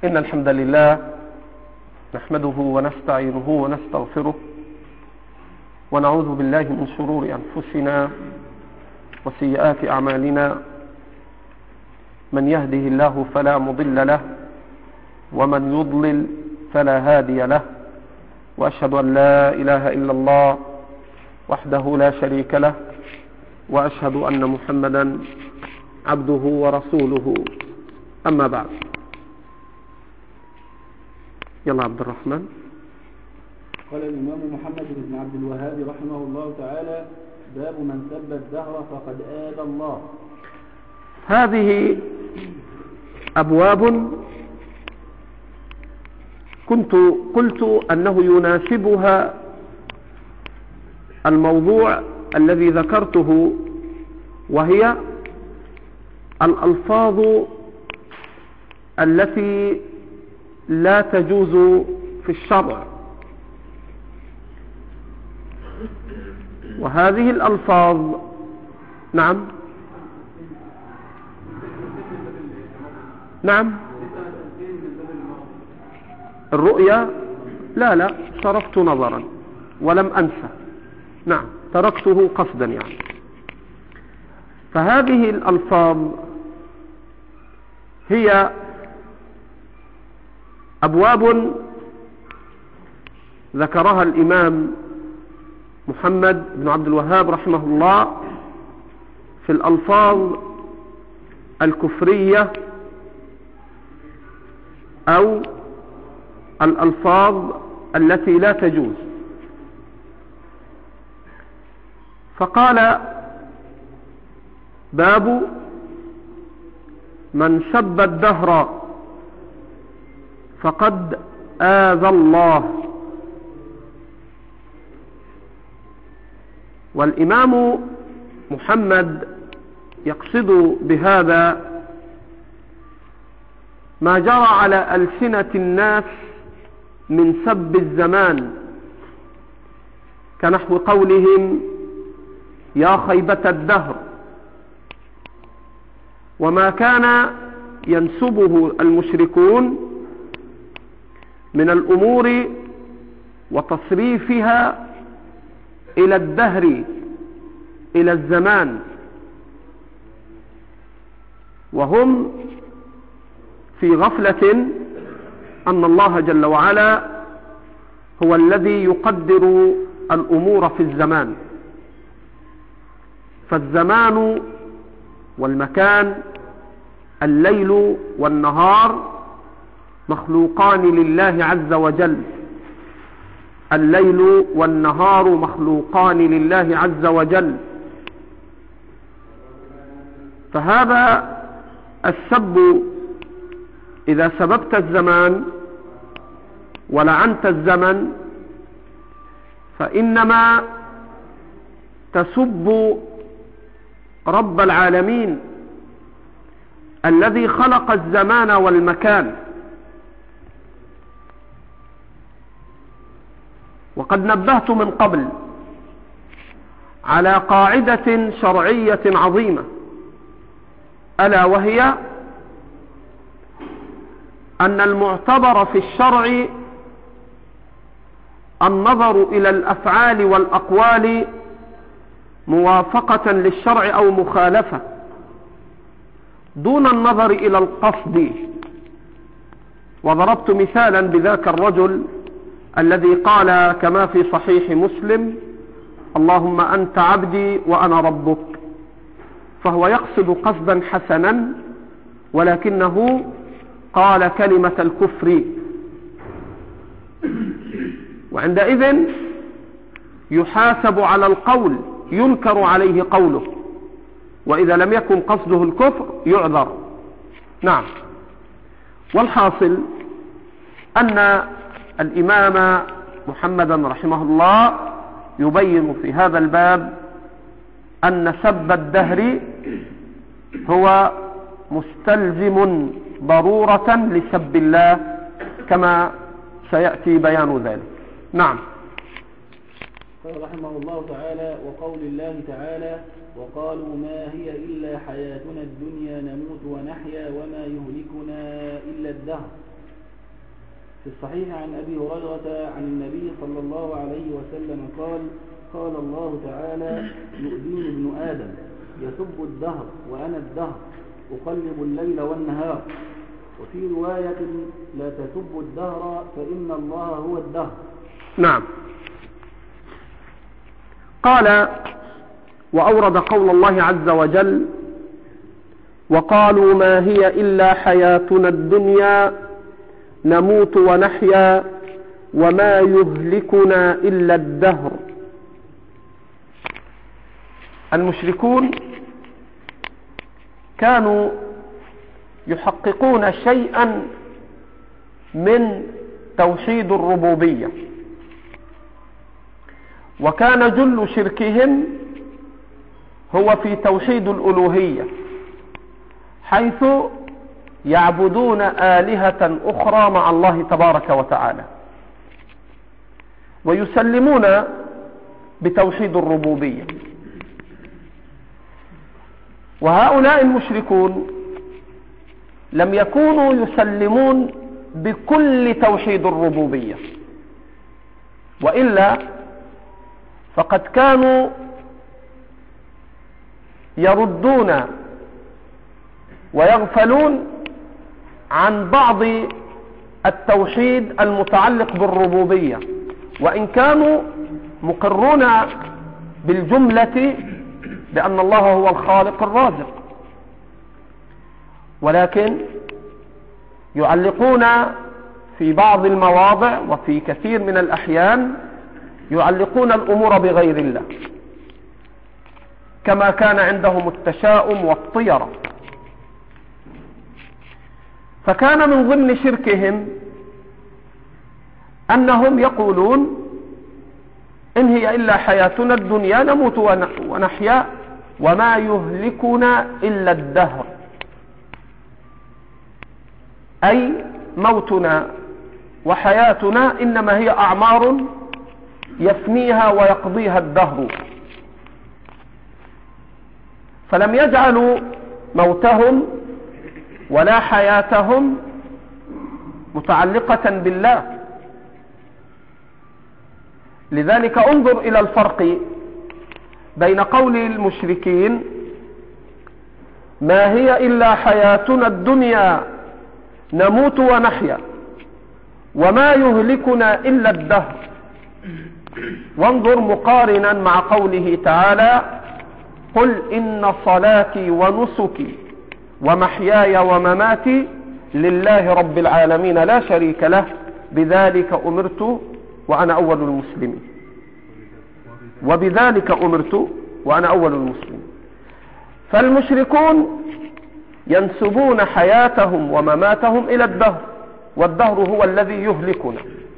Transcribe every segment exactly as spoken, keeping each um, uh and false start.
إن الحمد لله نحمده ونستعينه ونستغفره ونعوذ بالله من شرور أنفسنا وسيئات أعمالنا. من يهده الله فلا مضل له ومن يضلل فلا هادي له، وأشهد أن لا إله إلا الله وحده لا شريك له، وأشهد أن محمدا عبده ورسوله. أما بعد، يلا عبد الرحمن. قال الإمام محمد بن عبد الوهاب رحمه الله تعالى: باب من سب الدهر فقد آذى الله. هذه أبواب كنت قلت أنه يناسبها الموضوع الذي ذكرته، وهي الألفاظ التي لا تجوز في الشرع. وهذه الألفاظ نعم نعم الرؤيا لا لا صرفت نظرا ولم أنسى، نعم تركته قصدا يعني. فهذه الألفاظ هي أبواب ذكرها الإمام محمد بن عبد الوهاب رحمه الله في الألفاظ الكفرية أو الألفاظ التي لا تجوز. فقال: باب من سب الدهر فقد آذى الله. والإمام محمد يقصد بهذا ما جرى على ألسنة الناس من سب الزمان، كنحو قولهم: يا خيبة الدهر، وما كان ينسبه المشركون من الأمور وتصريفها إلى الدهر، إلى الزمان، وهم في غفلة أن الله جل وعلا هو الذي يقدر الأمور في الزمان. فالزمان والمكان، الليل والنهار، مخلوقان لله عز وجل. الليل والنهار مخلوقان لله عز وجل. فهذا السب، إذا سببت الزمان ولعنت الزمن، فإنما تسب رب العالمين الذي خلق الزمان والمكان. وقد نبهت من قبل على قاعدة شرعية عظيمة، ألا وهي أن المعتبر في الشرع النظر إلى الأفعال والأقوال موافقة للشرع أو مخالفة، دون النظر إلى القصد. وضربت مثالا بذاك الرجل الذي قال كما في صحيح مسلم: اللهم أنت عبدي وأنا ربك. فهو يقصد قصدا حسنا، ولكنه قال كلمة الكفر، وعندئذ يحاسب على القول، ينكر عليه قوله، وإذا لم يكن قصده الكفر يعذر. نعم. والحاصل أن الإمام محمدا رحمه الله يبين في هذا الباب أن سب الدهر هو مستلزم ضرورة لسب الله، كما سيأتي بيان ذلك. نعم. قال رحمه الله تعالى: وقول الله تعالى: وقالوا ما هي إلا حياتنا الدنيا نموت ونحيا وما يهلكنا إلا الدهر في الصحيح عن أبي هريرة عن النبي صلى الله عليه وسلم قال قال الله تعالى يؤذيني ابن آدم يسب الدهر وأنا الدهر أقلب الليل والنهار. وفي رواية لا تسبوا الدهر فإن الله هو الدهر. نعم. قال وأورد قول الله عز وجل وقالوا ما هي إلا حياتنا الدنيا نموت ونحيا وما يهلكنا إلا الدهر. المشركون كانوا يحققون شيئا من توحيد الربوبية، وكان جل شركهم هو في توحيد الألوهية، حيث يعبدون آلهة أخرى مع الله تبارك وتعالى، ويسلمون بتوحيد الربوبية. وهؤلاء المشركون لم يكونوا يسلمون بكل توحيد الربوبية، وإلا فقد كانوا يردون ويغفلون عن بعض التوحيد المتعلق بالربوبية، وإن كانوا مقرون بالجملة بأن الله هو الخالق الرازق، ولكن يعلقون في بعض المواضع وفي كثير من الأحيان يعلقون الأمور بغير الله، كما كان عندهم التشاؤم والطيرة. فكان من ضمن شركهم أنهم يقولون إن هي إلا حياتنا الدنيا نموت ونحيا وما يهلكنا إلا الدهر، أي موتنا وحياتنا إنما هي أعمار يفنيها ويقضيها الدهر. فلم يجعلوا موتهم ولا حياتهم متعلقة بالله. لذلك انظر إلى الفرق بين قول المشركين ما هي إلا حياتنا الدنيا نموت ونحيا وما يهلكنا إلا الدهر، وانظر مقارنا مع قوله تعالى قل إن صلاتي ونسكي ومحياي ومماتي لله رب العالمين لا شريك له بذلك أمرت وأنا أول المسلمين. وبذلك أمرت وأنا أول المسلمين. فالمشركون ينسبون حياتهم ومماتهم إلى الدهر، والدهر هو الذي يهلكنا.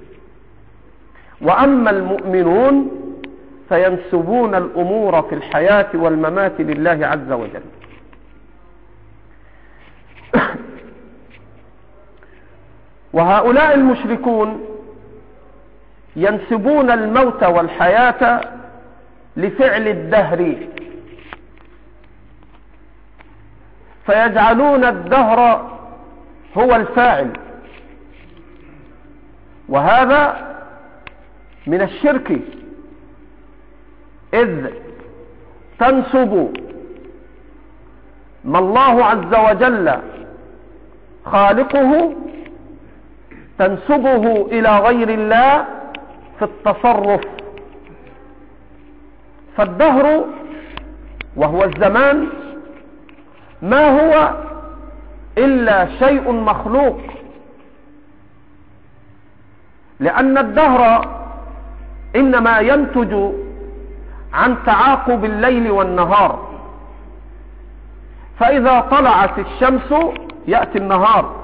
وأما المؤمنون فينسبون الأمور في الحياة والممات لله عز وجل. وهؤلاء المشركون ينسبون الموت والحياة لفعل الدهر، فيجعلون الدهر هو الفاعل، وهذا من الشرك، إذ تنسب ما الله عز وجل خالقه تنسبه إلى غير الله في التصرف. فالدهر وهو الزمان ما هو إلا شيء مخلوق، لأن الدهر إنما ينتج عن تعاقب الليل والنهار، فإذا طلعت الشمس يأتي النهار،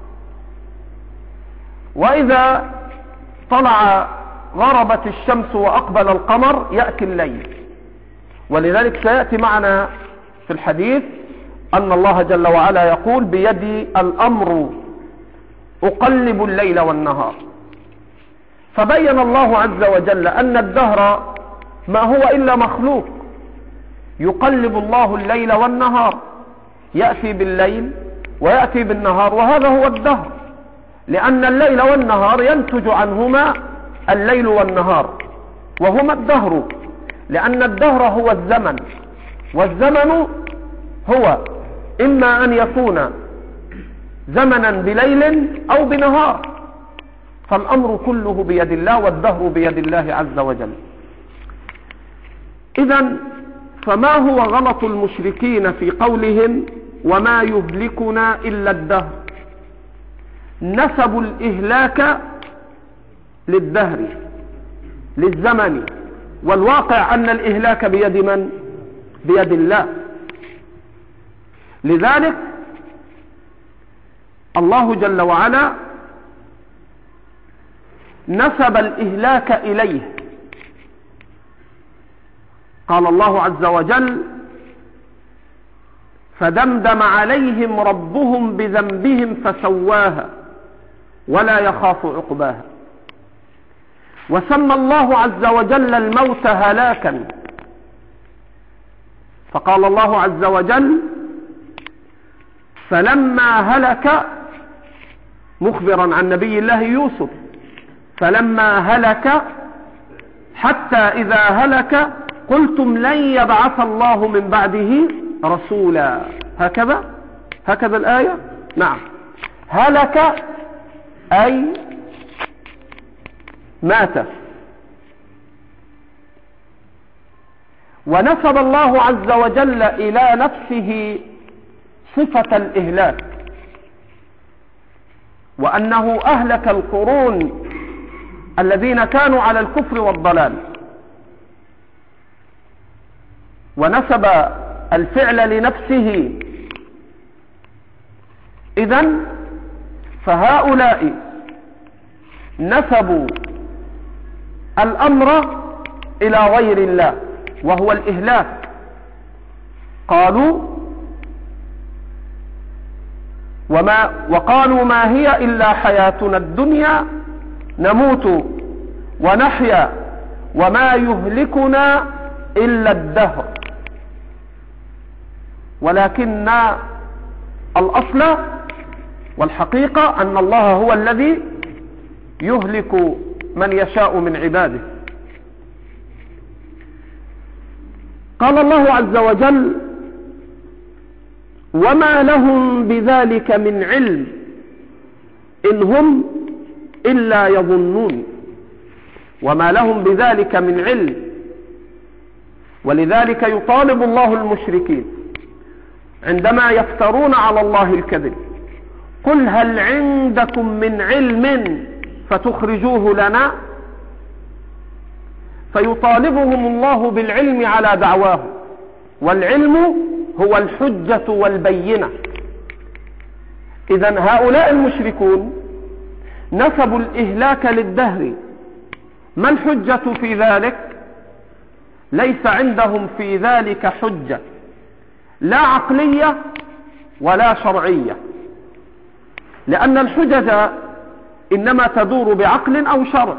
وإذا طلع غربت الشمس وأقبل القمر يأتي الليل. ولذلك سيأتي معنا في الحديث أن الله جل وعلا يقول بيدي الأمر أقلب الليل والنهار. فبين الله عز وجل أن الدهر ما هو إلا مخلوق، يقلب الله الليل والنهار، يأتي بالليل ويأتي بالنهار، وهذا هو الدهر. لأن الليل والنهار ينتج عنهما الليل والنهار، وهما الدهر، لأن الدهر هو الزمن، والزمن هو إما أن يكون زمنا بليل أو بنهار، فالأمر كله بيد الله، والدهر بيد الله عز وجل. إذن فما هو غلط المشركين في قولهم وما يهلكنا إلا الدهر؟ نسبوا الإهلاك للدهر، للزمن، والواقع أن الإهلاك بيد من؟ بيد الله. لذلك الله جل وعلا نسب الإهلاك إليه. قال الله عز وجل: فدمدم عليهم ربهم بذنبهم فسواها ولا يخاف عقباها. وسمى الله عز وجل الموت هلاكا، فقال الله عز وجل: فلما هلك، مخبرا عن نبي الله يوسف، فلما هلك حتى إذا هلك قلتم لن يبعث الله من بعده رسولا. هكذا هكذا الآية. نعم، هلك أي مات. ونسب الله عز وجل إلى نفسه صفة الإهلاك، وأنه أهلك القرون الذين كانوا على الكفر والضلال، ونسب الفعل لنفسه. إذن فهؤلاء نسبوا الأمر إلى غير الله وهو الإهلاك. قالوا وما وقالوا ما هي إلا حياتنا الدنيا نموت ونحيا وما يهلكنا إلا الدهر. ولكن الأصل والحقيقة أن الله هو الذي يهلك من يشاء من عباده. قال الله عز وجل: وما لهم بذلك من علم إن هم إلا يظنون. وما لهم بذلك من علم. ولذلك يطالب الله المشركين عندما يفترون على الله الكذب: قل هل عندكم من علم فتخرجوه لنا؟ فيطالبهم الله بالعلم على دعواه، والعلم هو الحجة والبينة. إذن هؤلاء المشركون نسبوا الإهلاك للدهر. ما الحجة في ذلك؟ ليس عندهم في ذلك حجة، لا عقلية ولا شرعية، لأن الحجج إنما تدور بعقل أو شرع.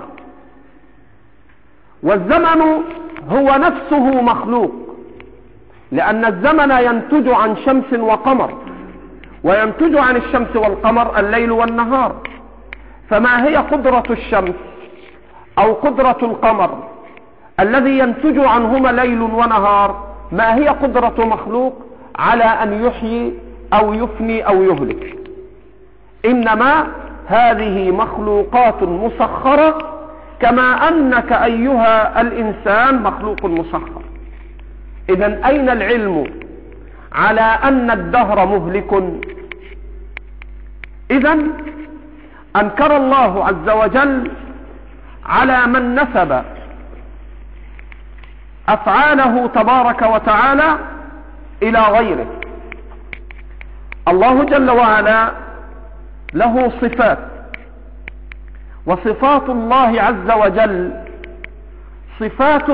والزمن هو نفسه مخلوق، لأن الزمن ينتج عن شمس وقمر، وينتج عن الشمس والقمر الليل والنهار. فما هي قدرة الشمس أو قدرة القمر الذي ينتج عنهما ليل ونهار؟ ما هي قدرة مخلوق على أن يحيي أو يفني أو يهلك؟ إنما هذه مخلوقات مسخرة، كما أنك أيها الإنسان مخلوق مسخر. إذن أين العلم على أن الدهر مهلك؟ إذن أنكر الله عز وجل على من نسب أفعاله تبارك وتعالى إلى غيره. الله جل وعلا له صفات، وصفات الله عز وجل صفات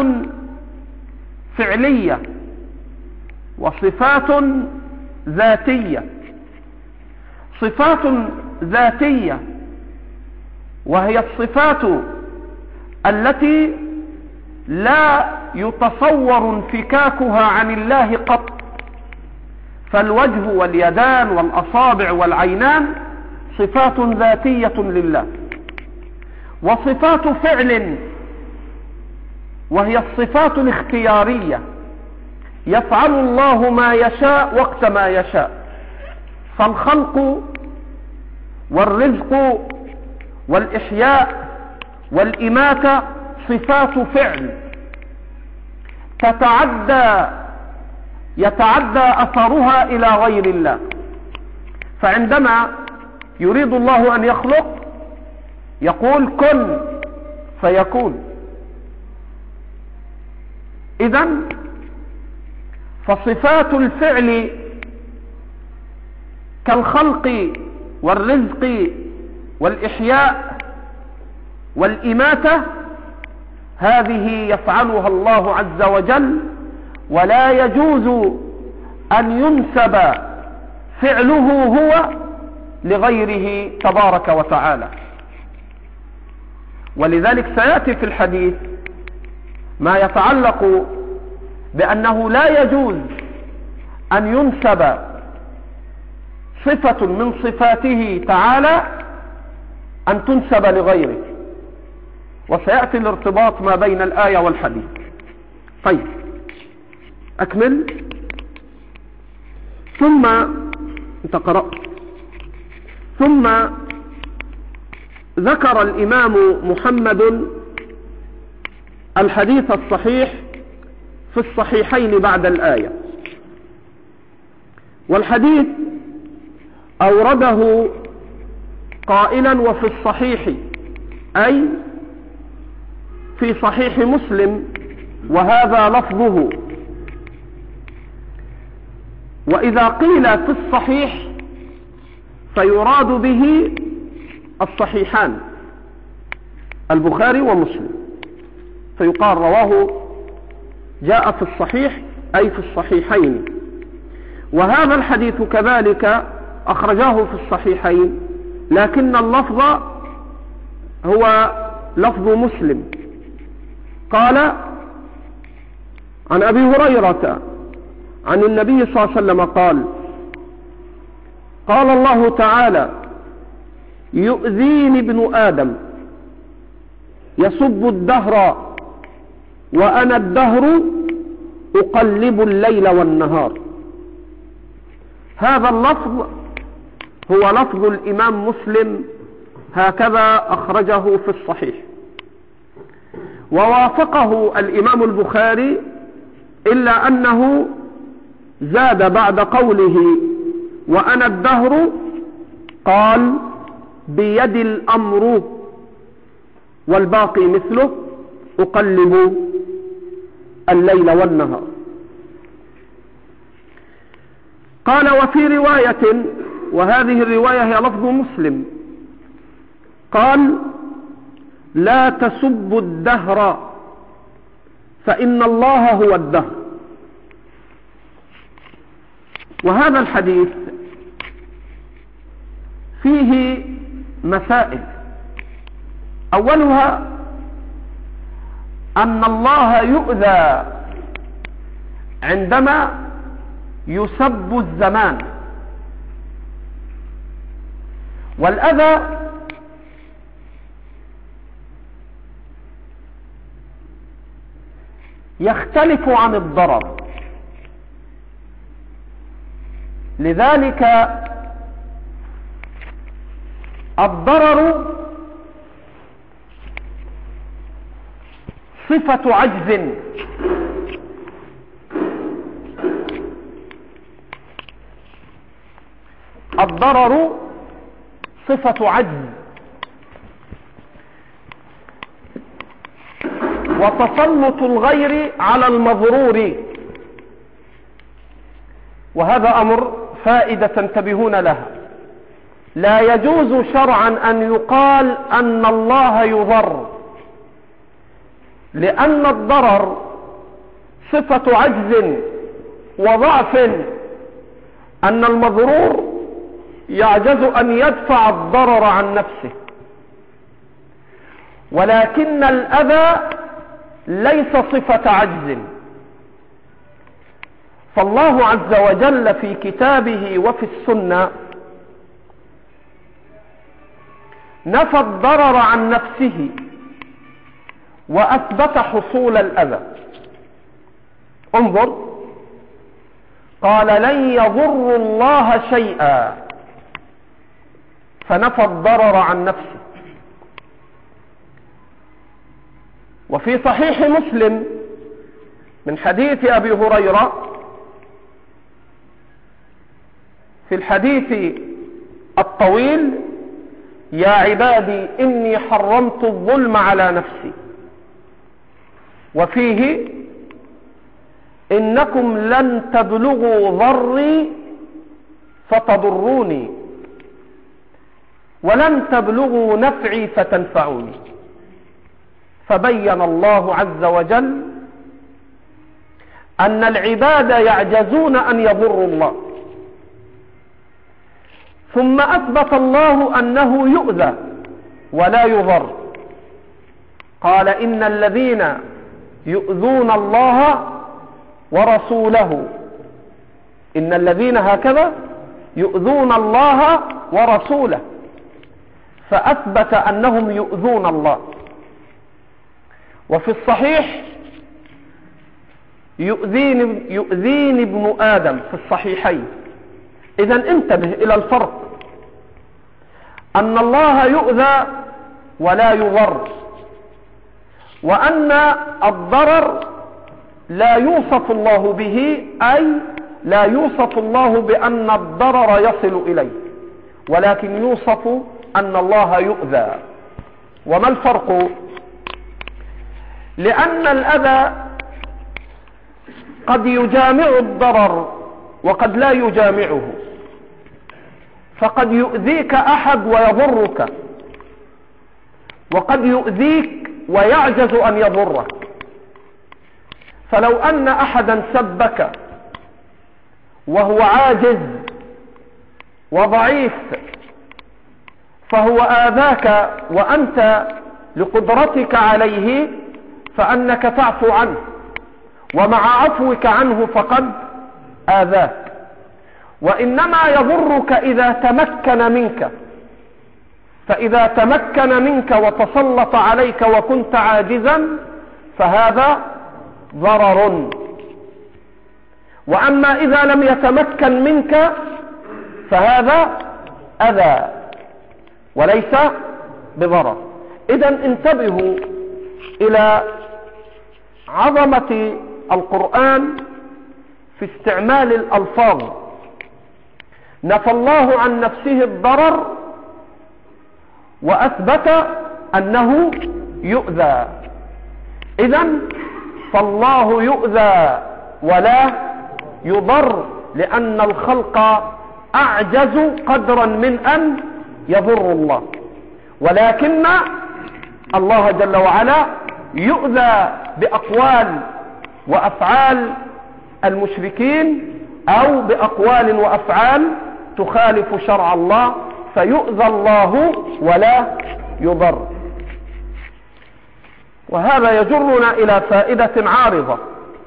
فعلية وصفات ذاتية. صفات ذاتية وهي الصفات التي لا يتصور انفكاكها عن الله قط، فالوجه واليدان والأصابع والعينان صفات ذاتية لله، وصفات فعل وهي الصفات الاختيارية، يفعل الله ما يشاء وقت ما يشاء. فالخلق والرزق والإحياء والإماتة صفات فعل تتعدى يتعدى أثرها إلى غير الله. فعندما يريد الله أن يخلق يقول كن فيكون. إذن فصفات الفعل كالخلق والرزق والإحياء والإماتة هذه يفعلها الله عز وجل، ولا يجوز أن ينسب فعله هو لغيره تبارك وتعالى. ولذلك سيأتي في الحديث ما يتعلق بأنه لا يجوز أن ينسب صفة من صفاته تعالى أن تنسب لغيره، وسيأتي الارتباط ما بين الآية والحديث. طيب أكمل. ثم انت قرأت. ثم ذكر الإمام محمد الحديث الصحيح في الصحيحين بعد الآية، والحديث أورده قائلا وفي الصحيح، أي في صحيح مسلم، وهذا لفظه. وإذا قيل في الصحيح فيراد به الصحيحان البخاري ومسلم، فيقال رواه جاء في الصحيح أي في الصحيحين. وهذا الحديث كذلك أخرجاه في الصحيحين، لكن اللفظ هو لفظ مسلم. قال عن أبي هريرة عن النبي صلى الله عليه وسلم قال: قال الله تعالى: يؤذيني ابن آدم يسب الدهر وأنا الدهر أقلب الليل والنهار. هذا اللفظ هو لفظ الإمام مسلم، هكذا أخرجه في الصحيح. ووافقه الإمام البخاري، إلا أنه زاد بعد قوله وأنا الدهر قال بيد الأمر، والباقي مثله أقلب الليل والنهار. قال وفي رواية، وهذه الرواية هي لفظ مسلم، قال: لا تسبوا الدهر فإن الله هو الدهر. وهذا الحديث فيه مسائل، أولها أن الله يؤذى عندما يسب الزمان، والأذى يختلف عن الضرر. لذلك الضرر صفة عجز، الضرر صفة عجز وتسلط الغير على المضرور، وهذا أمر فائدة تنتبهون لها. لا يجوز شرعا أن يقال أن الله يضر، لأن الضرر صفة عجز وضعف، أن المضرور يعجز أن يدفع الضرر عن نفسه. ولكن الأذى ليس صفة عجز، فالله عز وجل في كتابه وفي السنة نفى الضرر عن نفسه وأثبت حصول الأذى. انظر، قال لن يضر الله شيئا، فنفى الضرر عن نفسه. وفي صحيح مسلم من حديث أبي هريرة في الحديث الطويل: يا عبادي إني حرمت الظلم على نفسي. وفيه: إنكم لن تبلغوا ضري فتضروني ولن تبلغوا نفعي فتنفعوني. فبين الله عز وجل أن العباد يعجزون أن يضروا الله، ثم أثبت الله أنه يؤذى ولا يضر. قال إن الذين يؤذون الله ورسوله، إن الذين هكذا يؤذون الله ورسوله، فأثبت أنهم يؤذون الله. وفي الصحيح: يؤذيني, يؤذيني ابن آدم، في الصحيحين. إذن انتبه إلى الفرق، أن الله يؤذى ولا يضر، وأن الضرر لا يوصف الله به، أي لا يوصف الله بأن الضرر يصل إليه، ولكن يوصف أن الله يؤذى. وما الفرق؟ لأن الأذى قد يجامع الضرر وقد لا يجامعه، فقد يؤذيك أحد ويضرك، وقد يؤذيك ويعجز أن يضرك. فلو أن أحدا سبك وهو عاجز وضعيف، فهو آذاك وأنت لقدرتك عليه فأنك تعفو عنه، ومع عفوك عنه فقد آذاك. وإنما يضرك إذا تمكن منك، فإذا تمكن منك وتسلط عليك وكنت عاجزا فهذا ضرر. وأما إذا لم يتمكن منك فهذا أذى وليس بضرر. إذن انتبهوا إلى عظمة القرآن في استعمال الألفاظ. نفى الله عن نفسه الضرر وأثبت أنه يؤذى. إذن فالله يؤذى ولا يضر، لأن الخلق أعجز قدرا من أن يضر الله، ولكن الله جل وعلا يؤذى بأقوال وأفعال المشركين أو بأقوال وأفعال تخالف شرع الله، فيؤذى الله ولا يضر. وهذا يجرنا إلى فائدة عارضة.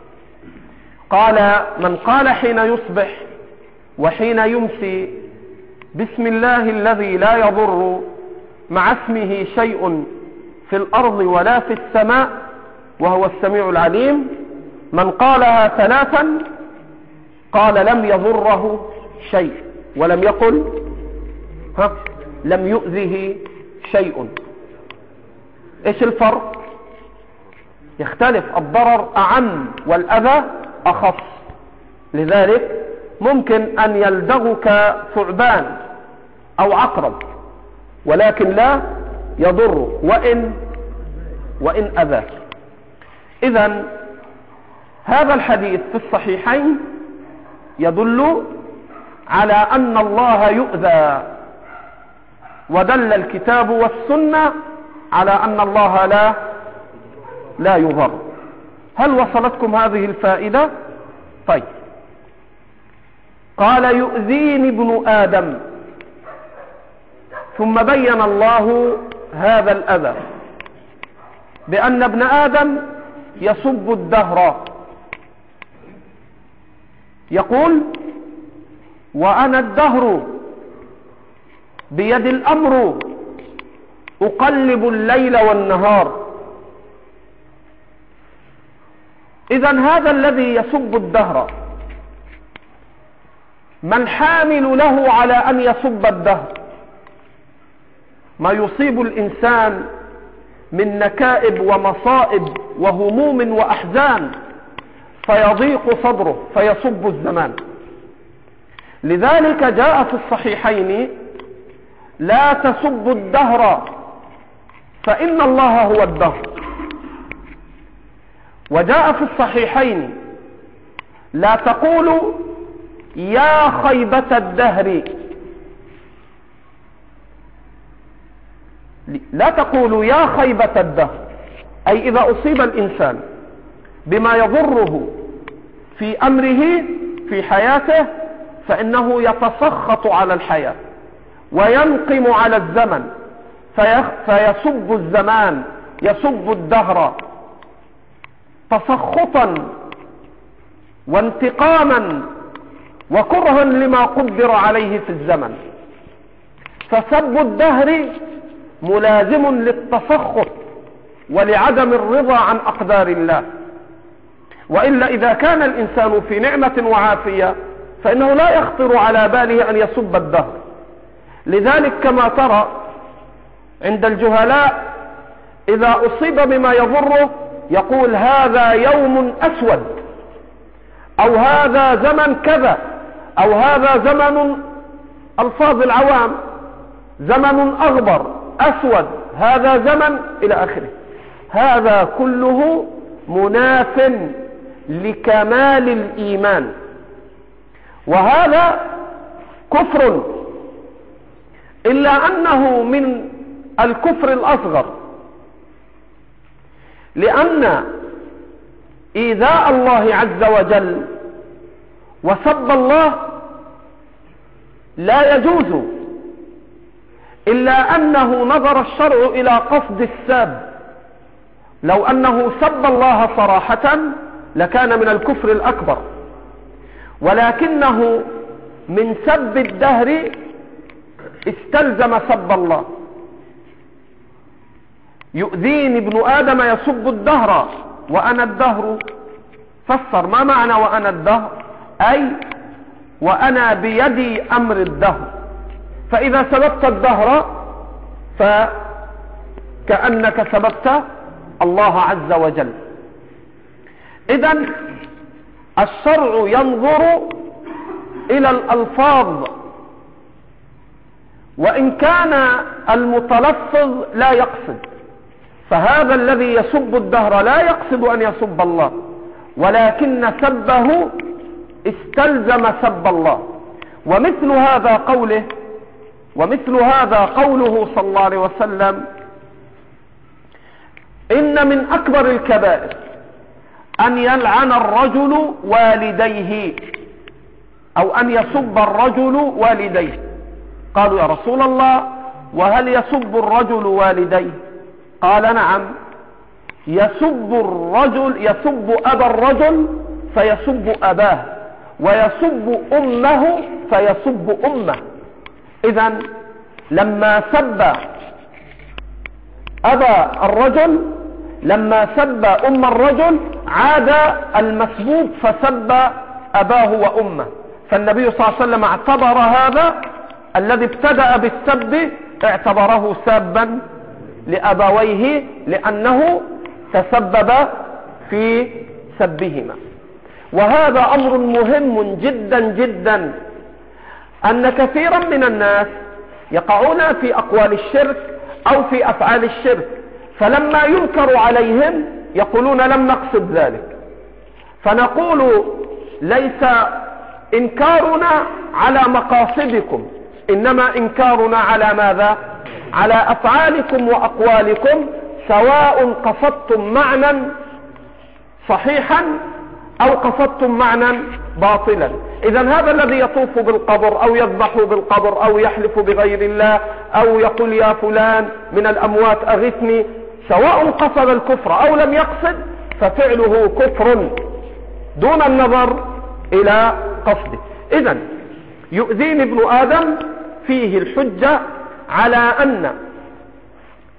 قال من قال حين يصبح وحين يمسي بسم الله الذي لا يضر مع اسمه شيء في الأرض ولا في السماء وهو السميع العليم، من قالها ثلاثا قال لم يضره شيء، ولم يقل ها لم يؤذه شيء. ايش الفرق؟ يختلف، الضرر أعم والأذى أخص. لذلك ممكن أن يلدغك ثعبان أو عقرب ولكن لا يضر وإن وإن أذاك. إذن هذا الحديث في الصحيحين يدل على أن الله يؤذى، ودل الكتاب والسنة على أن الله لا لا يضر. هل وصلتكم هذه الفائدة؟ طيب. قال يؤذيني ابن آدم، ثم بين الله هذا الأذى بأن ابن آدم يسب الدهر، يقول وأنا الدهر بيد الأمر أقلب الليل والنهار. إذن هذا الذي يسب الدهر ما الحامل له على أن يسب الدهر؟ ما يصيب الإنسان من نكائب ومصائب وهموم وأحزان فيضيق صدره فيسب الزمان. لذلك جاء في الصحيحين: لا تسبوا الدهر فإن الله هو الدهر. وجاء في الصحيحين: لا تقولوا يا خيبة الدهر، لا تقولوا يا خيبة الدهر، أي إذا أصيب الإنسان بما يضره في أمره في حياته فإنه يتسخط على الحياة وينقم على الزمن فيسب الزمان، يسب الدهر تسخطا وانتقاما وكرها لما قدر عليه في الزمن. فسب الدهر ملازم للتسخط ولعدم الرضا عن أقدار الله. وإلا إذا كان الإنسان في نعمة وعافية فإنه لا يخطر على باله أن يسب الدهر. لذلك كما ترى عند الجهلاء إذا أصيب بما يضره يقول هذا يوم أسود، أو هذا زمن كذا، أو هذا زمن، ألفاظ العوام، زمن أغبر أسود، هذا زمن إلى آخره. هذا كله مناف لكمال الإيمان، وهذا كفر، إلا أنه من الكفر الأصغر، لأن إيذاء الله عز وجل وسب الله لا يجوز، إلا أنه نظر الشرع إلى قصد الساب. لو أنه سب الله صراحة لكان من الكفر الأكبر، ولكنه من سب الدهر استلزم سب الله. يؤذيني ابن آدم يسب الدهر وأنا الدهر. فسر ما معنى وأنا الدهر؟ أي وأنا بيدي أمر الدهر. فإذا سببت الدهر فكأنك سببت الله عز وجل. إذن الشرع ينظر إلى الألفاظ، وإن كان المتلفظ لا يقصد. فهذا الذي يسب الدهر لا يقصد أن يسب الله، ولكن سبه استلزم سب الله. ومثل هذا قوله ومثل هذا قوله صلى الله عليه وسلم: إن من أكبر الكبائر أن يلعن الرجل والديه، أو أن يسب الرجل والديه. قالوا يا رسول الله وهل يسب الرجل والديه؟ قال نعم، يسب الرجل يسب أبا الرجل فيسب أباه، ويسب أمه فيسب أمه. إذن لما سب أبا الرجل، لما سب أم الرجل، عاد المسبوب فسب أباه وأمه. فالنبي صلى الله عليه وسلم اعتبر هذا الذي ابتدأ بالسب اعتبره سابا لأبويه، لأنه تسبب في سبهما. وهذا أمر مهم جدا جدا، أن كثيرا من الناس يقعون في أقوال الشرك أو في أفعال الشرك، فلما ينكر عليهم يقولون لم نقصد ذلك. فنقول ليس إنكارنا على مقاصدكم، إنما إنكارنا على ماذا؟ على أفعالكم وأقوالكم، سواء قصدتم معنى صحيحا أو قصدتم معنى باطلا. إذن هذا الذي يطوف بالقبر أو يذبح بالقبر أو يحلف بغير الله أو يقول يا فلان من الأموات أغثني، سواء قصد الكفر أو لم يقصد ففعله كفر دون النظر إلى قصده. إذن يؤذيني ابن آدم فيه الحجة على أن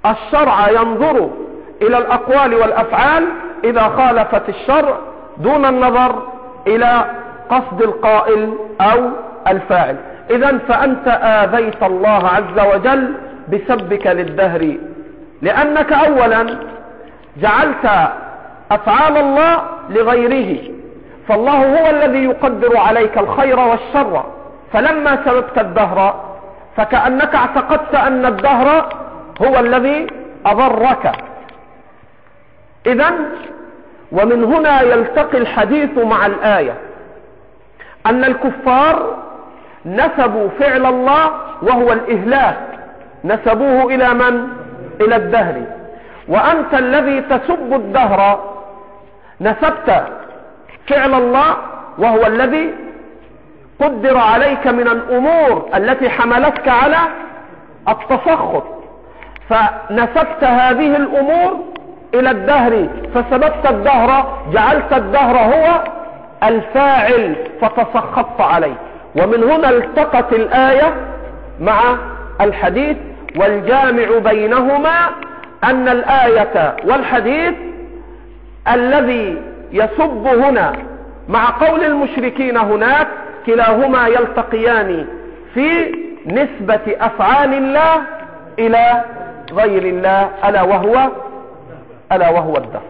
الشرع ينظر إلى الأقوال والأفعال إذا خالفت الشرع دون النظر إلى قصد القائل أو الفاعل. إذن فأنت آذيت الله عز وجل بسبك للدهر، لأنك أولا جعلت أفعال الله لغيره، فالله هو الذي يقدر عليك الخير والشر، فلما سببت الدهر فكأنك اعتقدت أن الدهر هو الذي أضرك. إذن ومن هنا يلتقي الحديث مع الآية، أن الكفار نسبوا فعل الله وهو الإهلاك، نسبوه إلى من؟ إلى الدهر. وأنت الذي تسب الدهر نسبت فعل الله وهو الذي قدر عليك من الأمور التي حملتك على التسخط، فنسبت هذه الأمور إلى الدهر، فسببت الدهر، جعلت الدهر هو الفاعل فتسخطت عليه. ومن هنا التقت الآية مع الحديث، والجامع بينهما أن الآية والحديث الذي يسب هنا مع قول المشركين هناك كلاهما يلتقيان في نسبة أفعال الله إلى غير الله، ألا وهو ألا وهو الدهر.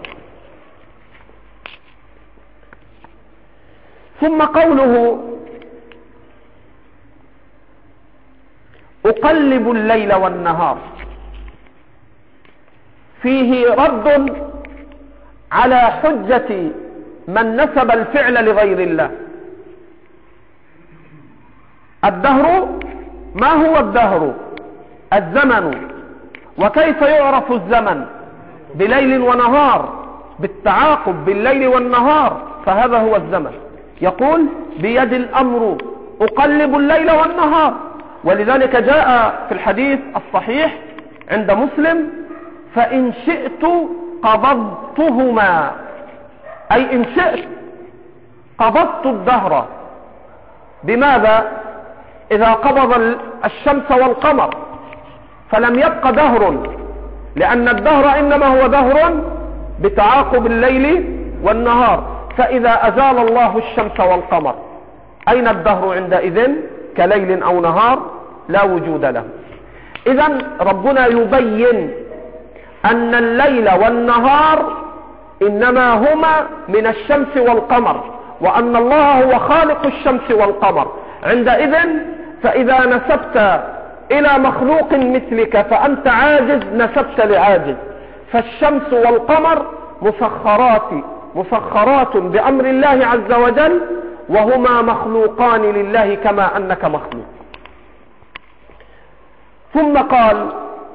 ثم قوله أقلب الليل والنهار فيه رد على حجة من نسب الفعل لغير الله. الدهر ما هو الدهر؟ الزمن. وكيف يعرف الزمن؟ بليل ونهار، بالتعاقب بالليل والنهار، فهذا هو الزمن. يقول بيد الأمر أقلب الليل والنهار، ولذلك جاء في الحديث الصحيح عند مسلم فإن شئت قبضتهما، أي إن شئت قبضت الدهر. بماذا؟ إذا قبض الشمس والقمر فلم يبق دهر، لأن الدهر إنما هو دهر بتعاقب الليل والنهار، فإذا أزال الله الشمس والقمر أين الدهر عندئذ؟ كليل أو نهار لا وجود له. إذن ربنا يبين أن الليل والنهار إنما هما من الشمس والقمر، وأن الله هو خالق الشمس والقمر. عندئذ فإذا نسبت إلى مخلوق مثلك فأنت عاجز، نسبت لعاجز. فالشمس والقمر مسخرات مسخرات بأمر الله عز وجل، وهما مخلوقان لله كما أنك مخلوق. ثم قال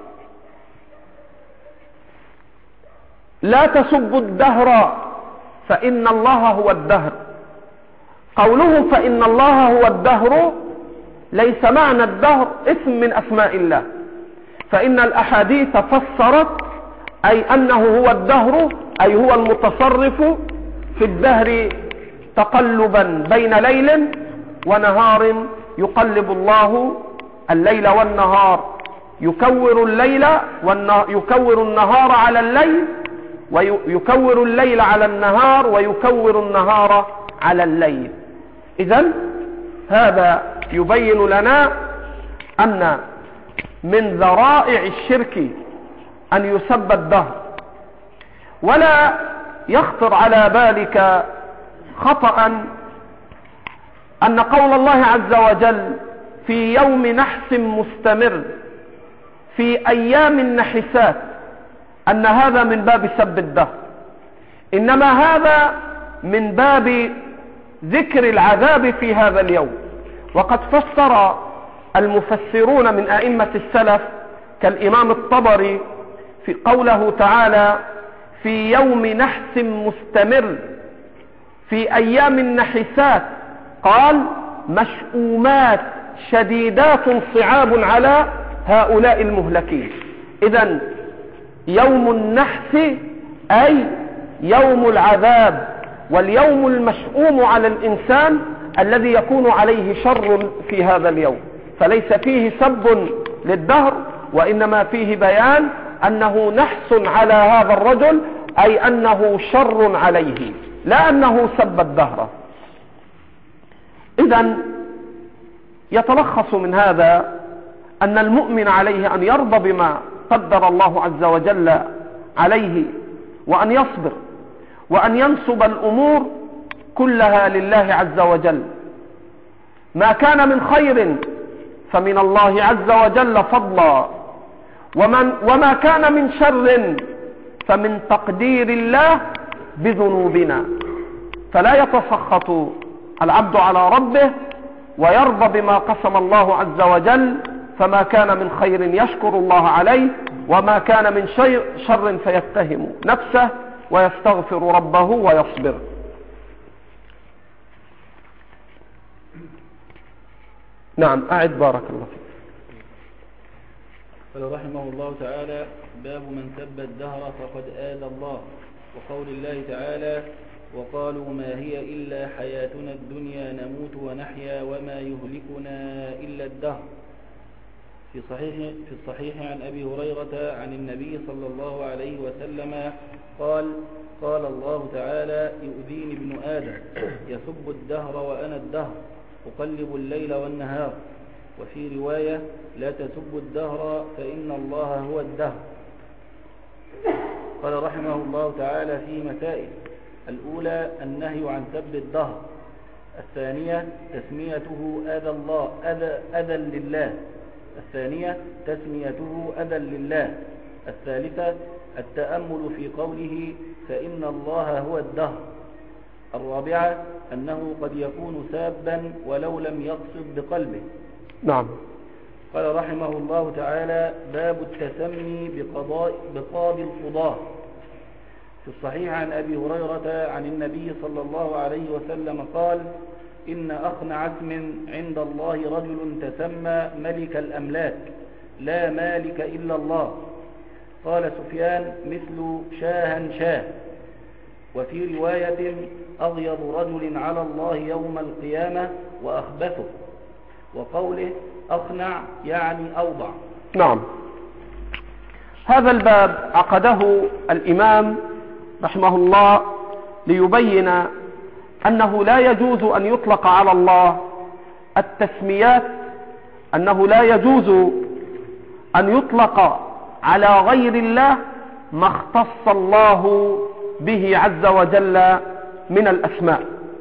لا تسبوا الدهر فإن الله هو الدهر. قوله فإن الله هو الدهر ليس معنى الدهر اسم من أسماء الله، فإن الأحاديث فسرت أي أنه هو الدهر، أي هو المتصرف في الدهر تقلبا بين ليل ونهار، يقلب الله الليل والنهار، يكور الليل يكور النهار على الليل، ويكور الليل على النهار، ويكور النهار على الليل. إذن هذا يبين لنا أن من ذرائع الشرك أن يسب الدهر. ولا يخطر على بالك خطأ أن قول الله عز وجل في يوم نحس مستمر في أيام النحسات أن هذا من باب سب الدهر، إنما هذا من باب ذكر العذاب في هذا اليوم. وقد فسر المفسرون من أئمة السلف كالإمام الطبري في قوله تعالى في يوم نحس مستمر في أيام النحسات، قال مشؤومات شديدات صعاب على هؤلاء المهلكين. إذن يوم النحس أي يوم العذاب، واليوم المشؤوم على الإنسان الذي يكون عليه شر في هذا اليوم، فليس فيه سب للدهر، وإنما فيه بيان أنه نحس على هذا الرجل، أي أنه شر عليه، لا أنه سب الدهر. إذن يتلخص من هذا أن المؤمن عليه أن يرضى بما قدر الله عز وجل عليه، وأن يصبر، وأن ينسب الأمور كلها لله عز وجل. ما كان من خير فمن الله عز وجل فضلا، ومن وما كان من شر فمن تقدير الله بذنوبنا. فلا يتسخط العبد على ربه، ويرضى بما قسم الله عز وجل، فما كان من خير يشكر الله عليه، وما كان من شر فيتهم نفسه ويستغفر ربه ويصبر. نعم، أعد بارك الله فيك. قال رحمه الله تعالى: باب من سب الدهر فقد آذى الله. وقول الله تعالى: وقالوا ما هي إلا حياتنا الدنيا نموت ونحيا وما يهلكنا إلا الدهر. في صحيح في الصحيح عن أبي هريرة عن النبي صلى الله عليه وسلم قال: قال الله تعالى: يؤذيني ابن آدم يسب الدهر وأنا الدهر أقلب الليل والنهار. وفي رواية: لا تسبوا الدهر فإن الله هو الدهر. قال رحمه الله تعالى في مسائل: الأولى النهي عن سب الدهر. الثانية تسميته أذى الله أذى, أذى لله. الثانية تسميته أذى لله. الثالثة التأمل في قوله فإن الله هو الدهر. الرابعة أنه قد يكون سابا ولو لم يقصد بقلبه. نعم. قال رحمه الله تعالى: باب التسمي بقضاء بقاضي القضاة. في الصحيح عن أبي هريرة عن النبي صلى الله عليه وسلم قال: إن أخنع اسم عند الله رجل تسمى ملك الأملاك لا مالك إلا الله. قال سفيان: مثل شاها شاه. وفي رواية: أغيض رجل على الله يوم القيامة وأخبثه. وقوله أخنع يعني أوضع. نعم. هذا الباب عقده الإمام رحمه الله ليبين أنه لا يجوز أن يطلق على الله التسميات، أنه لا يجوز أن يطلق على غير الله ما اختص الله به عز وجل من الأسماء.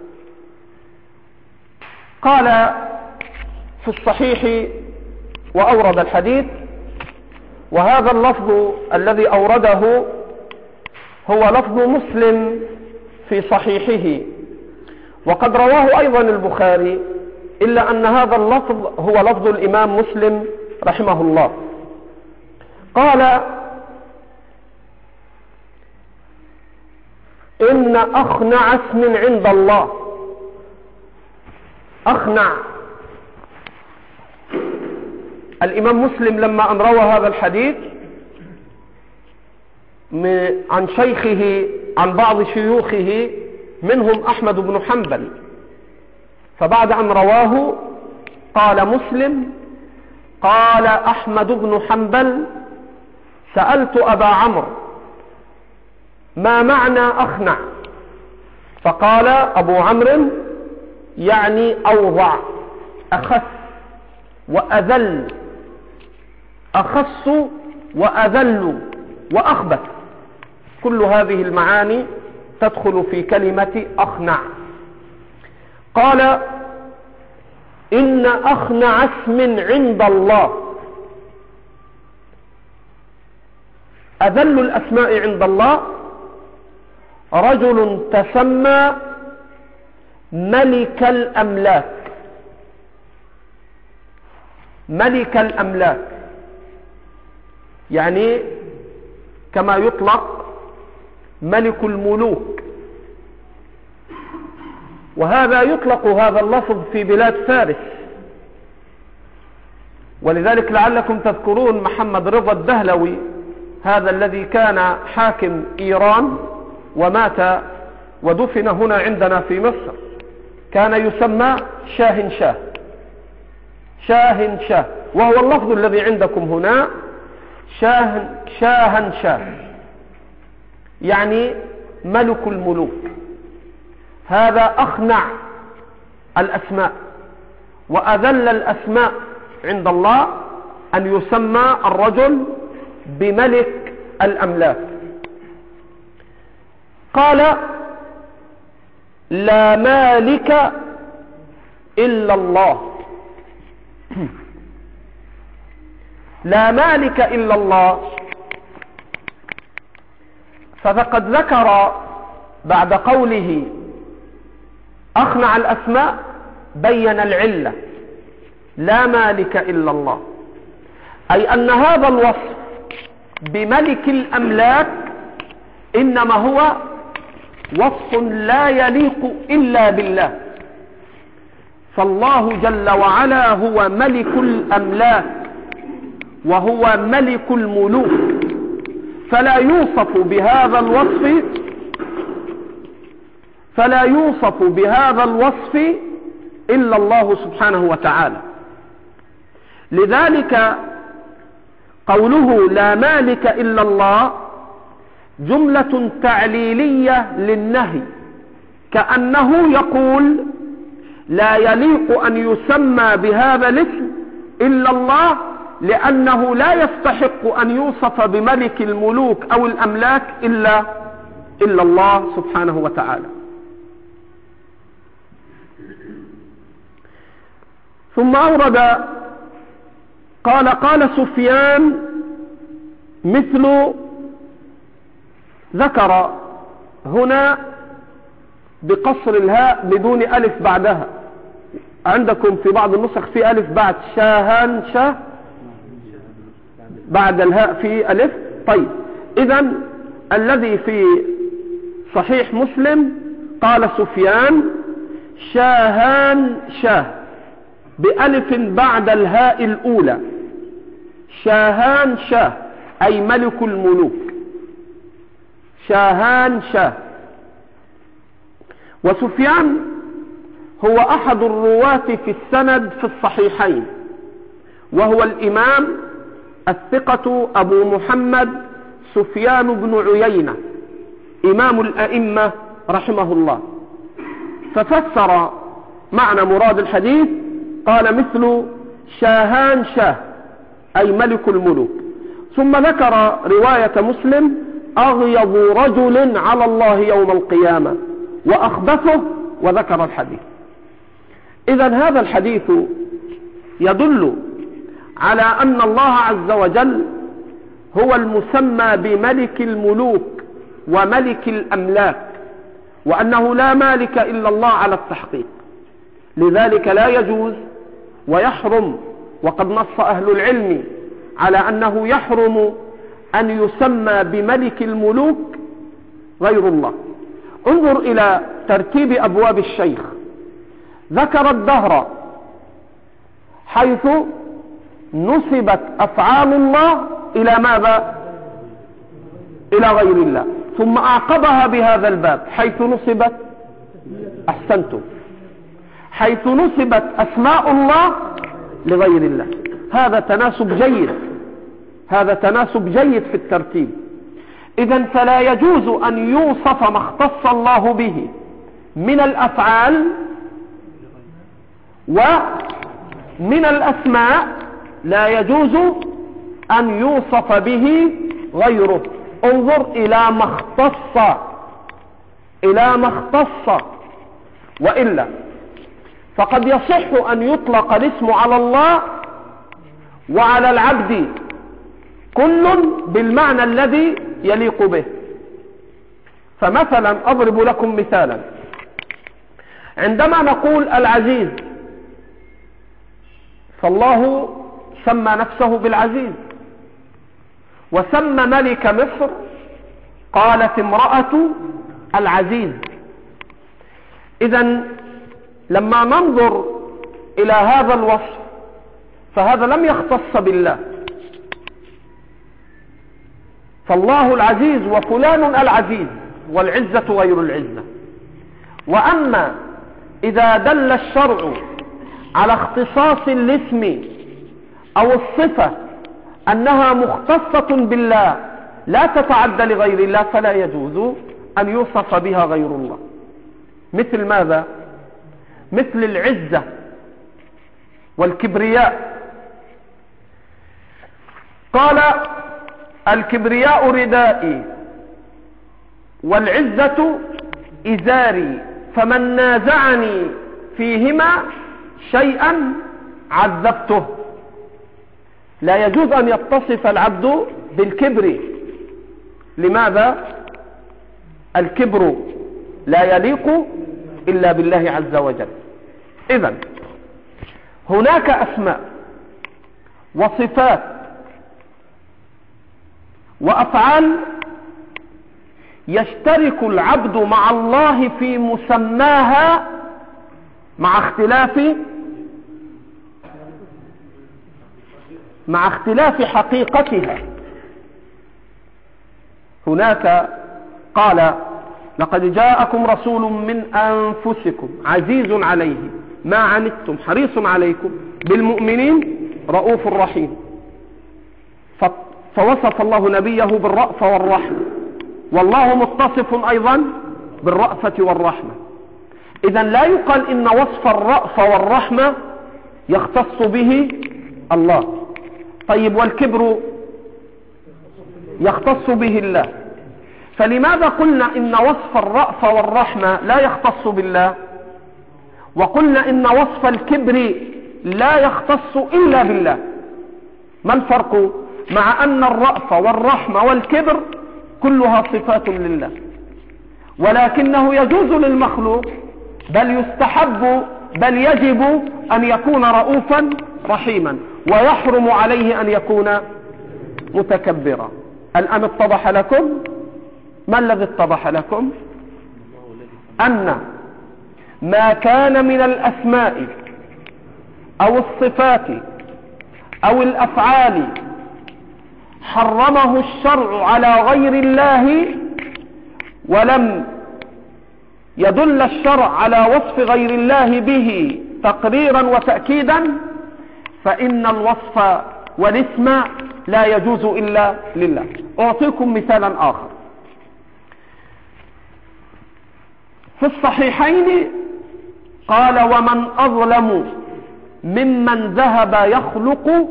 قال في الصحيح وأورد الحديث، وهذا اللفظ الذي أورده هو لفظ مسلم في صحيحه، وقد رواه أيضا البخاري، إلا أن هذا اللفظ هو لفظ الإمام مسلم رحمه الله. قال: إن أخنع اسم عند الله. أخنع. الإمام مسلم لما أن روى هذا الحديث عن شيخه عن بعض شيوخه منهم أحمد بن حنبل، فبعد أن رواه قال مسلم: قال أحمد بن حنبل: سألت أبا عمرو ما معنى أخنع؟ فقال أبو عمرو: يعني أوضع، أخس وأذل، أخس وأذل وأخبث. كل هذه المعاني تدخل في كلمة أخنع. قال: إن أخنع اسم عند الله. أذل الأسماء عند الله رجل تسمى ملك الأملاك. ملك الأملاك يعني كما يطلق ملك الملوك، وهذا يطلق هذا اللفظ في بلاد فارس. ولذلك لعلكم تذكرون محمد رضا الدهلوي، هذا الذي كان حاكم إيران ومات ودفن هنا عندنا في مصر، كان يسمى شاه شاه. شاه شاه، وهو اللفظ الذي عندكم هنا. شاه شاها شاه يعني ملك الملوك. هذا أخنع الأسماء وأذل الأسماء عند الله أن يسمى الرجل بملك الأملاك. قال لا مالك إلا الله. لا مالك إلا الله، فقد ذكر بعد قوله أخنع الأسماء بين العلة، لا مالك إلا الله، أي أن هذا الوصف بملك الأملاك إنما هو وصف لا يليق إلا بالله. فالله جل وعلا هو ملك الأملاك وهو ملك الملوك، فلا يوصف بهذا الوصف فلا يوصف بهذا الوصف إلا الله سبحانه وتعالى. لذلك قوله لا مالك إلا الله جملة تعليلية للنهي، كأنه يقول لا يليق أن يسمى بهذا الاسم إلا الله، لأنه لا يستحق أن يوصف بملك الملوك أو الأملاك إلا, إلا الله سبحانه وتعالى. ثم أورد قال قال سفيان مثل، ذكر هنا بقصر الهاء بدون ألف بعدها. عندكم في بعض النسخ في ألف بعد شاهان شاه بعد الهاء في ألف. طيب إذن الذي في صحيح مسلم قال سفيان شاهان شاه بألف بعد الهاء الأولى، شاهان شاه أي ملك الملوك، شاهان شاه. وسفيان هو أحد الرواة في السند في الصحيحين، وهو الإمام الثقة أبو محمد سفيان بن عيينة إمام الأئمة رحمه الله. ففسر معنى مراد الحديث قال مثل شاهان شاه أي ملك الملوك. ثم ذكر رواية مسلم أغيظ رجل على الله يوم القيامة وأخبثه، وذكر الحديث. إذن هذا الحديث يدل على أن الله عز وجل هو المسمى بملك الملوك وملك الأملاك، وأنه لا مالك إلا الله على التحقيق. لذلك لا يجوز ويحرم، وقد نص أهل العلم على أنه يحرم أن يسمى بملك الملوك غير الله. انظر إلى ترتيب أبواب الشيخ، ذكر الدهر حيث نسبت أفعال الله إلى ماذا؟ إلى غير الله، ثم أعقبها بهذا الباب حيث نسبت، أحسنتم، حيث نسبت أسماء الله لغير الله. هذا تناسب جيد، هذا تناسب جيد في الترتيب. إذن فلا يجوز أن يوصف ما اختص الله به من الأفعال ومن الأسماء، لا يجوز أن يوصف به غيره. انظر إلى ما اختص، إلى ما اختص، وإلا فقد يصح أن يطلق الاسم على الله وعلى العبد كل بالمعنى الذي يليق به. فمثلا أضرب لكم مثالا، عندما نقول العزيز فالله سمى نفسه بالعزيز، وسمى ملك مصر قالت امرأة العزيز. إذن لما ننظر إلى هذا الوصف فهذا لم يختص بالله، فالله العزيز وفلان العزيز، والعزة غير العزة. وأما إذا دل الشرع على اختصاص الاسم أو الصفة أنها مختصة بالله لا تتعدى لغير الله فلا يجوز أن يوصف بها غير الله. مثل ماذا؟ مثل العزة والكبرياء. قال الكبرياء ردائي والعزة إزاري فمن نازعني فيهما شيئا عذبته. لا يجوز أن يتصف العبد بالكبر. لماذا؟ الكبر لا يليق إلا بالله عز وجل. إذن هناك أسماء وصفات وأفعال يشترك العبد مع الله في مسماها مع اختلاف مع اختلاف حقيقتها. هناك قال لقد جاءكم رسول من أنفسكم عزيز عليه ما عنتم حريص عليكم بالمؤمنين رؤوف رحيم. فوصف الله نبيه بالرأفة والرحمة، والله متصف أيضا بالرأفة والرحمة. إذن لا يقال إن وصف الرأفة والرحمة يختص به الله. طيب والكبر يختص به الله، فلماذا قلنا إن وصف الرأفة والرحمة لا يختص بالله، وقلنا إن وصف الكبر لا يختص إلا بالله؟ ما الفرق؟ مع أن الرأفة والرحمة والكبر كلها صفات لله، ولكنه يجوز للمخلوق بل يستحب بل يجب أن يكون رؤوفا رحيما، ويحرم عليه أن يكون متكبرا. الآن اتضح لكم؟ ما الذي اتضح لكم؟ أن ما كان من الأسماء أو الصفات أو الأفعال حرمه الشرع على غير الله ولم يدل الشرع على وصف غير الله به تقريرا وتأكيدا، فإن الوصف والاسم لا يجوز إلا لله. أعطيكم مثالا آخر. في الصحيحين قال ومن أظلم ممن ذهب يخلق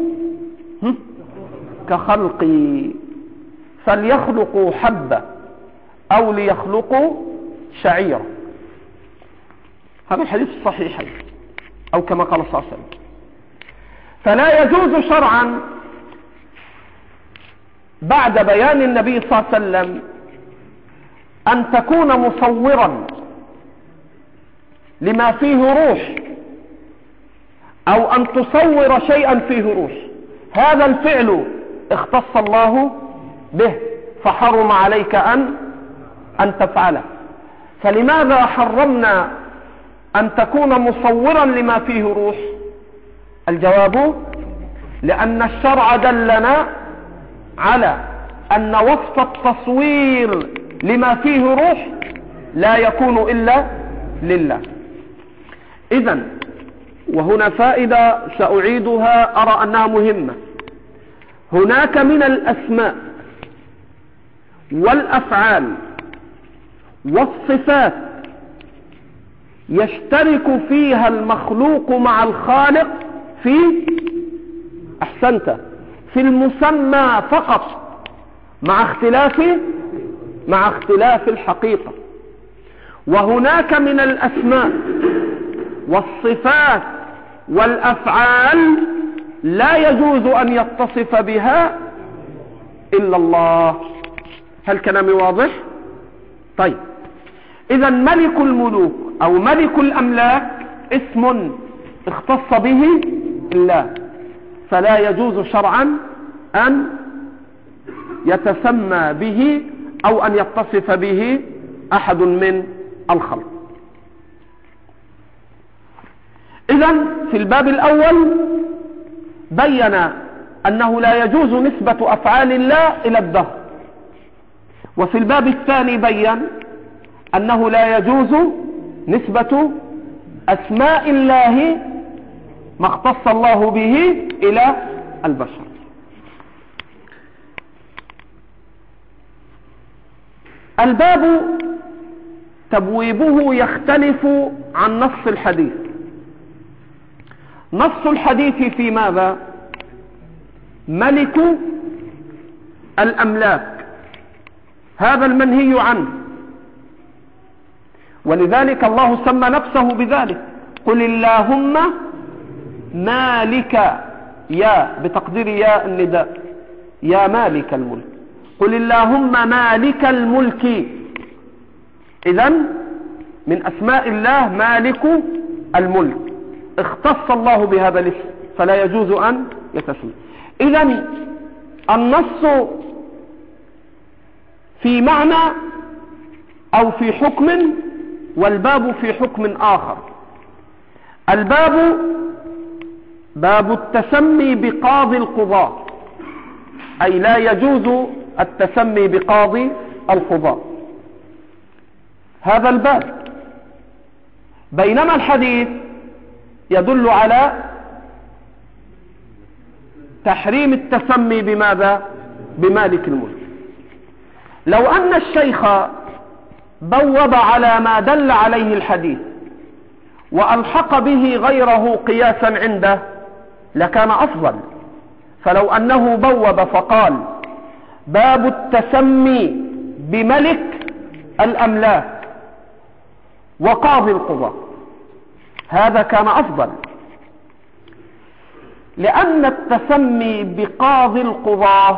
كخلقي فليخلقوا حبة أو ليخلقوا شعيرا. هذا الحديث الصحيحين أو كما قال صلى الله عليه وسلم. فلا يجوز شرعا بعد بيان النبي صلى الله عليه وسلم أن تكون مصورا لما فيه روح أو أن تصور شيئا فيه روح. هذا الفعل اختص الله به فحرم عليك أن أن تفعله. فلماذا حرمنا أن تكون مصورا لما فيه روح؟ الجواب لأن الشرع دلنا على أن وصف التصوير لما فيه روح لا يكون إلا لله. إذن وهنا فائدة سأعيدها أرى أنها مهمة. هناك من الأسماء والأفعال والصفات يشترك فيها المخلوق مع الخالق في أحسنت في المسمى فقط مع اختلاف مع اختلاف الحقيقة. وهناك من الأسماء والصفات والأفعال لا يجوز أن يتصف بها إلا الله. هل كلامي واضح؟ طيب، إذا ملك الملوك أو ملك الأملاك اسم اختص به الله، فلا يجوز شرعا أن يتسمى به أو أن يتصف به أحد من الخلق. إذن في الباب الأول بين أنه لا يجوز نسبة أفعال الله إلى الدهر، وفي الباب الثاني بين أنه لا يجوز نسبة أسماء الله ما اختص الله به إلى البشر. الباب تبويبه يختلف عن نص الحديث. نص الحديث في ماذا؟ ملك الأملاك، هذا المنهي عنه، ولذلك الله سمى نفسه بذلك: قل اللهم مالك، يا بتقدير يا النداء، يا مالك الملك، قل اللهم مالك الملك. إذن من أسماء الله مالك الملك، اختص الله بهذا الاسم فلا يجوز أن يتسمى. إذن النص في معنى أو في حكم، والباب في حكم آخر. الباب باب التسمي بقاضي القضاة، أي لا يجوز التسمي بقاضي القضاة، هذا الباب. بينما الحديث يدل على تحريم التسمي بماذا؟ بمالك الملك. لو أن الشيخ بوب على ما دل عليه الحديث وألحق به غيره قياسا عنده لكان أفضل. فلو أنه بوب فقال: باب التسمي بملك الأملاك وقاضي القضاة، هذا كان أفضل، لأن التسمي بقاضي القضاة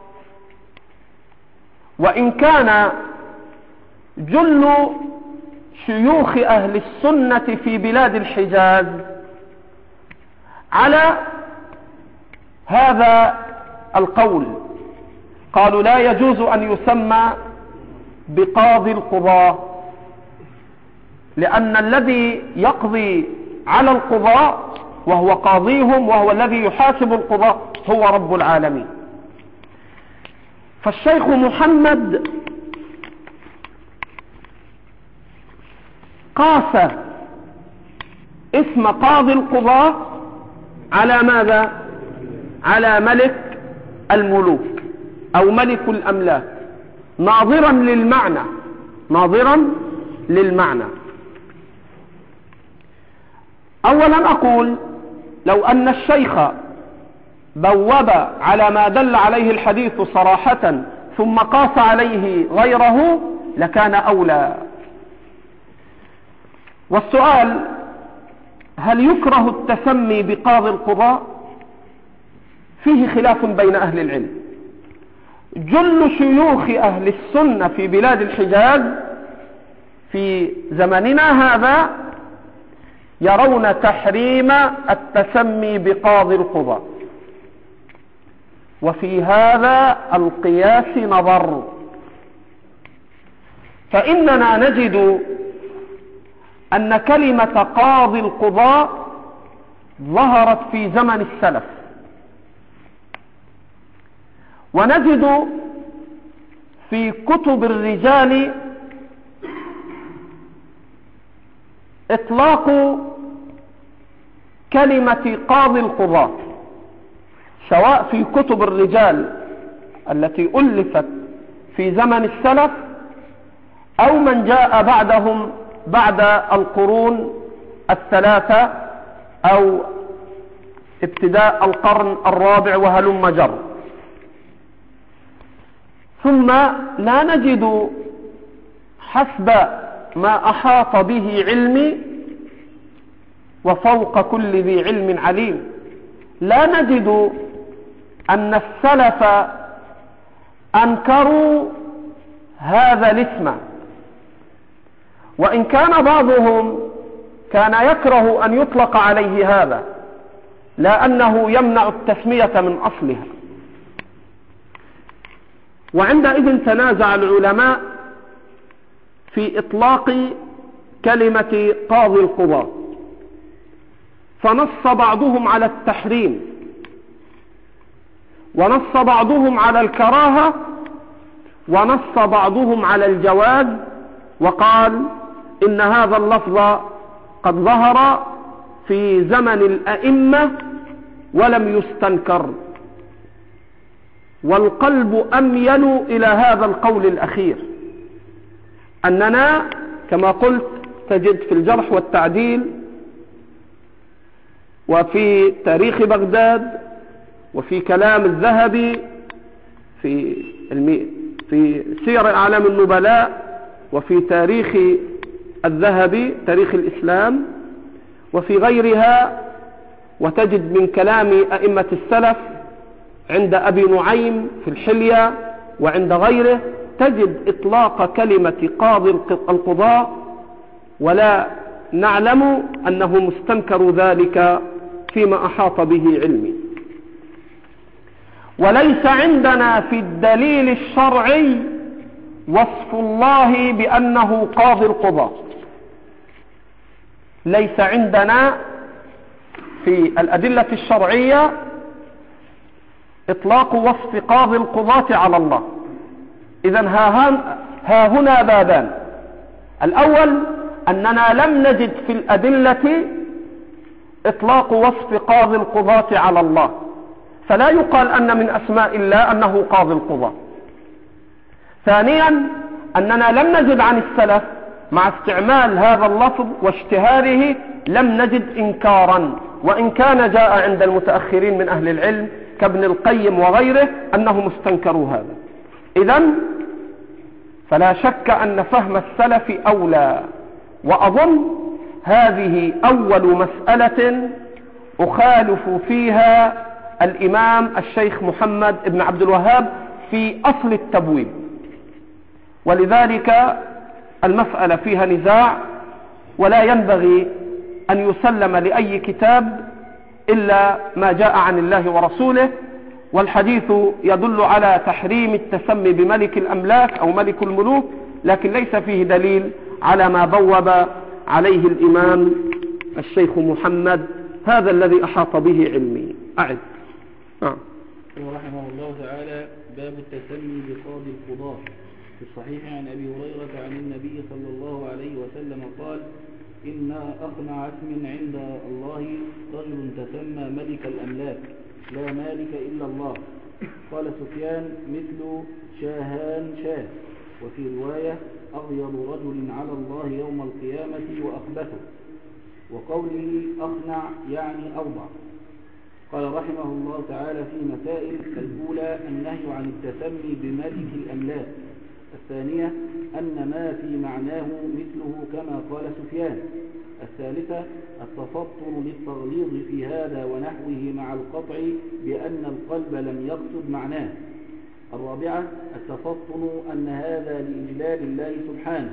وإن كان جل شيوخ أهل السنة في بلاد الحجاز على هذا القول، قالوا لا يجوز أن يسمى بقاضي القضاة، لأن الذي يقضي على القضاة وهو قاضيهم وهو الذي يحاسب القضاة هو رب العالمين. فالشيخ محمد قاس اسم قاضي القضاة على ماذا؟ على ملك الملوك أو ملك الأملاك، ناظرا للمعنى، ناظرا للمعنى. أولا أقول: لو أن الشيخ بوب على ما دل عليه الحديث صراحة ثم قاس عليه غيره لكان أولى. والسؤال: هل يكره التسمي بقاضي القضاء؟ فيه خلاف بين أهل العلم. جل شيوخ أهل السنة في بلاد الحجاز في زمننا هذا يرون تحريم التسمي بقاضي القضاء، وفي هذا القياس نظر. فإننا نجد أن كلمة قاضي القضاء ظهرت في زمن السلف، ونجد في كتب الرجال إطلاق كلمة قاضي القضاة، سواء في كتب الرجال التي ألفت في زمن السلف أو من جاء بعدهم بعد القرون الثلاثة أو ابتداء القرن الرابع وهلم جر. ثم لا نجد حسب ما أحاط به علمي، وفوق كل ذي علم عليم، لا نجد أن السلف أنكروا هذا الاسم، وإن كان بعضهم كان يكره أن يطلق عليه هذا لأنه يمنع التسمية من أصلها. وعندئذ تنازع العلماء في إطلاق كلمة قاضي القضاة، فنص بعضهم على التحريم، ونص بعضهم على الكراهة، ونص بعضهم على الجواز، وقال إن هذا اللفظ قد ظهر في زمن الأئمة ولم يستنكر، والقلب أميل إلى هذا القول الأخير، أننا كما قلت تجد في الجرح والتعديل وفي تاريخ بغداد وفي كلام الذهبي في في سير أعلام النبلاء وفي تاريخ الذهبي تاريخ الإسلام وفي غيرها، وتجد من كلام أئمة السلف عند أبي نعيم في الحلية وعند غيره، تجد إطلاق كلمة قاضي القضاء، ولا نعلم أنه مستنكر ذلك فيما أحاط به علمي. وليس عندنا في الدليل الشرعي وصف الله بأنه قاضي القضاء، ليس عندنا في الأدلة الشرعية إطلاق وصف قاضي القضاة على الله. إذن ها هنا بابان: الأول أننا لم نجد في الأدلة إطلاق وصف قاضي القضاة على الله، فلا يقال أن من أسماء الله أنه قاضي القضاة. ثانيا أننا لم نجد عن السلف مع استعمال هذا اللفظ واشتهاره لم نجد إنكارا، وإن كان جاء عند المتأخرين من أهل العلم كابن القيم وغيره أنهم استنكروا هذا. إذن فلا شك أن فهم السلف أولى، وأظن هذه أول مسألة أخالف فيها الإمام الشيخ محمد بن عبد الوهاب في أصل التبويب، ولذلك المسألة فيها نزاع، ولا ينبغي أن يسلم لأي كتاب إلا ما جاء عن الله ورسوله. والحديث يدل على تحريم التسمي بملك الأملاك أو ملك الملوك، لكن ليس فيه دليل على ما بوب عليه الإمام الشيخ محمد، هذا الذي أحاط به علمي. أعد. آه. رحمه الله تعالى: باب التسمي بقاضي القضاة. في الصحيح عن أبي هريرة عن النبي صلى الله عليه وسلم قال: إن أقنع اسم عند الله رجل تسمى ملك الأملاك، لا مالك إلا الله. قال سفيان: مثل شاهان شاه. وفي رواية: أغير رجل على الله يوم القيامة وأخبثه. وقوله أقنع يعني أوضع. قال رحمه الله تعالى في مسائل: الأولى النهي عن التسمي بملك الأملاك. الثانية أن ما في معناه مثله كما قال سفيان. الثالثة التفطن للتغليظ في هذا ونحوه مع القطع بأن القلب لم يقصد معناه. الرابعة التفطن أن هذا لإجلال الله سبحانه.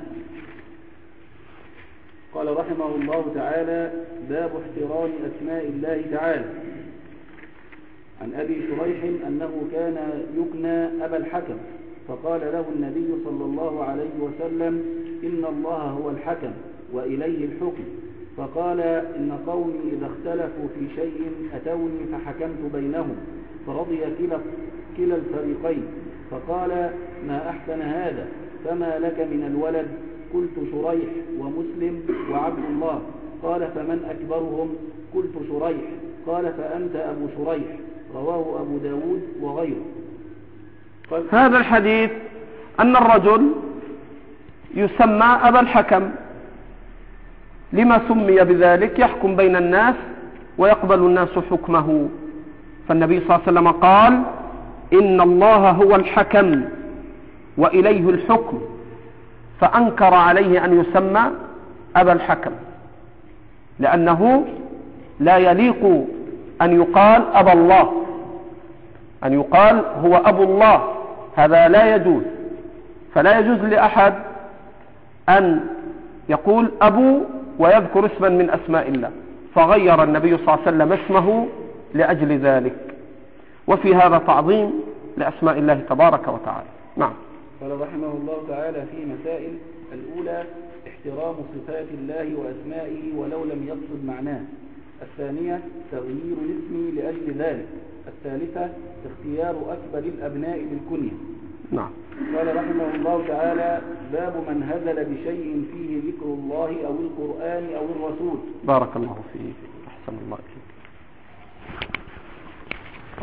قال رحمه الله تعالى: باب احترام أسماء الله تعالى. عن أبي شريح أنه كان يكنى أبا الحكم، فقال له النبي صلى الله عليه وسلم: إن الله هو الحكم وإليه الحكم. فقال: إن قومي إذا اختلفوا في شيء أتوني فحكمت بينهم، فرضي كلا, كلا الفريقين. فقال: ما أحسن هذا، فما لك من الولد؟ قلت: شريح ومسلم وعبد الله. قال: فمن أكبرهم؟ قلت: شريح. قال: فأنت أبو شريح. رواه أبو داود وغيره. هذا الحديث أن الرجل يسمى أبا الحكم، لما سمي بذلك؟ يحكم بين الناس ويقبل الناس حكمه. فالنبي صلى الله عليه وسلم قال: إن الله هو الحكم وإليه الحكم، فأنكر عليه أن يسمى أبا الحكم، لأنه لا يليق أن يقال أبا الله، أن يقال هو أبو الله، هذا لا يجوز. فلا يجوز لأحد أن يقول أبو ويذكر اسما من أسماء الله، فغير النبي صلى الله عليه وسلم اسمه لأجل ذلك. وفي هذا تعظيم لأسماء الله تبارك وتعالى. نعم. قال رحمه الله تعالى في مسائل: الأولى احترام صفات الله وأسمائه ولو لم يقصد معناه. الثانية تغيير الاسم لأجل ذلك. الثالثة اختيار أكبر الأبناء بالكنية. نعم. قال رحمه الله تعالى: باب من هزل بشيء فيه ذكر الله أو القرآن أو الرسول. بارك الله فيك، أحسن الله.